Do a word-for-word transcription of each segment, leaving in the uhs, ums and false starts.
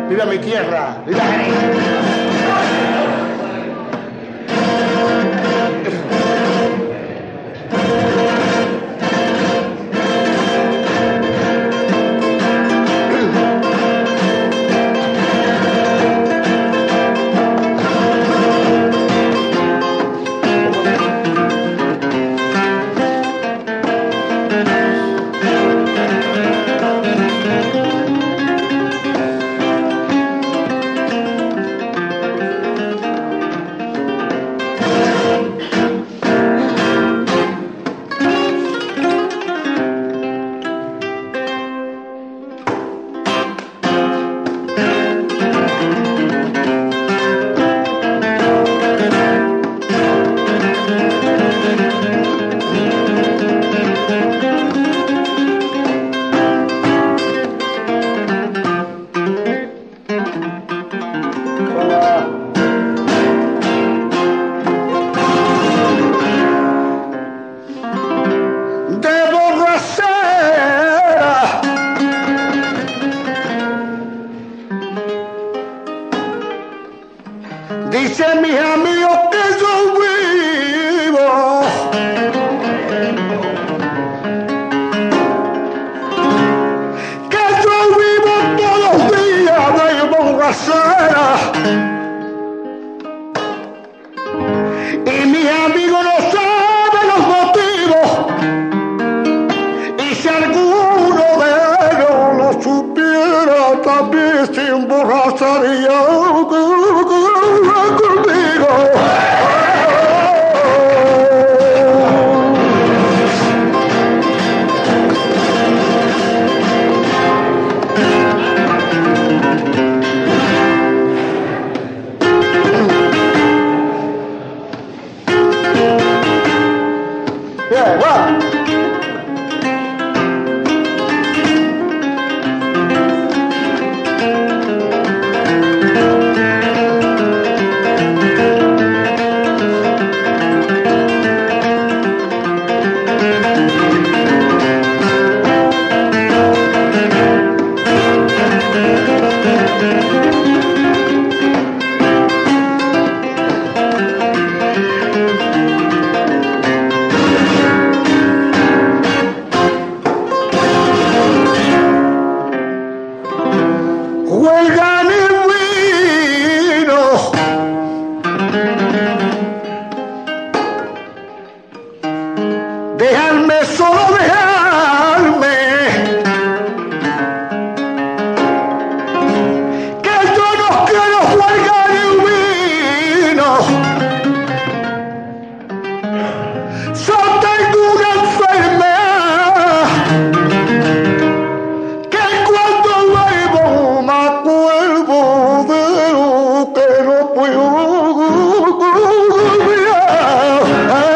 ¡Viva mi tierra! ¡Viva Jerez! Dicen mis amigos que yo vivo, que yo vivo todos los días de borrachera. Y mis amigos no saben los motivos, y si alguno de ellos lo supiera, también se emborracharía conmigo. Yeah, wow. Juegan el vino, dejarme solo, dejarme, que yo no quiero jugar el vino. Yo tengo una enfermedad que cuando bebo me acuerdo de lo que no puedo olvidar.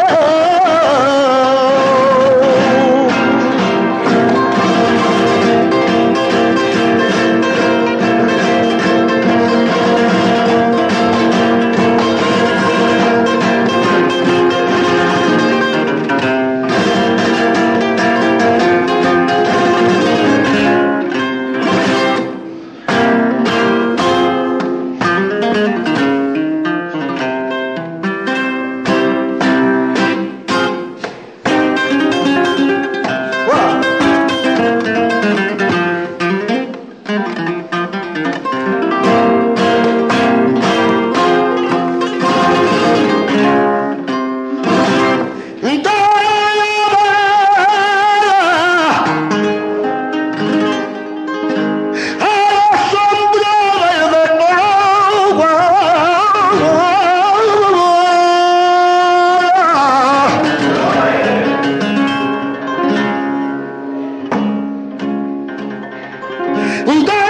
Un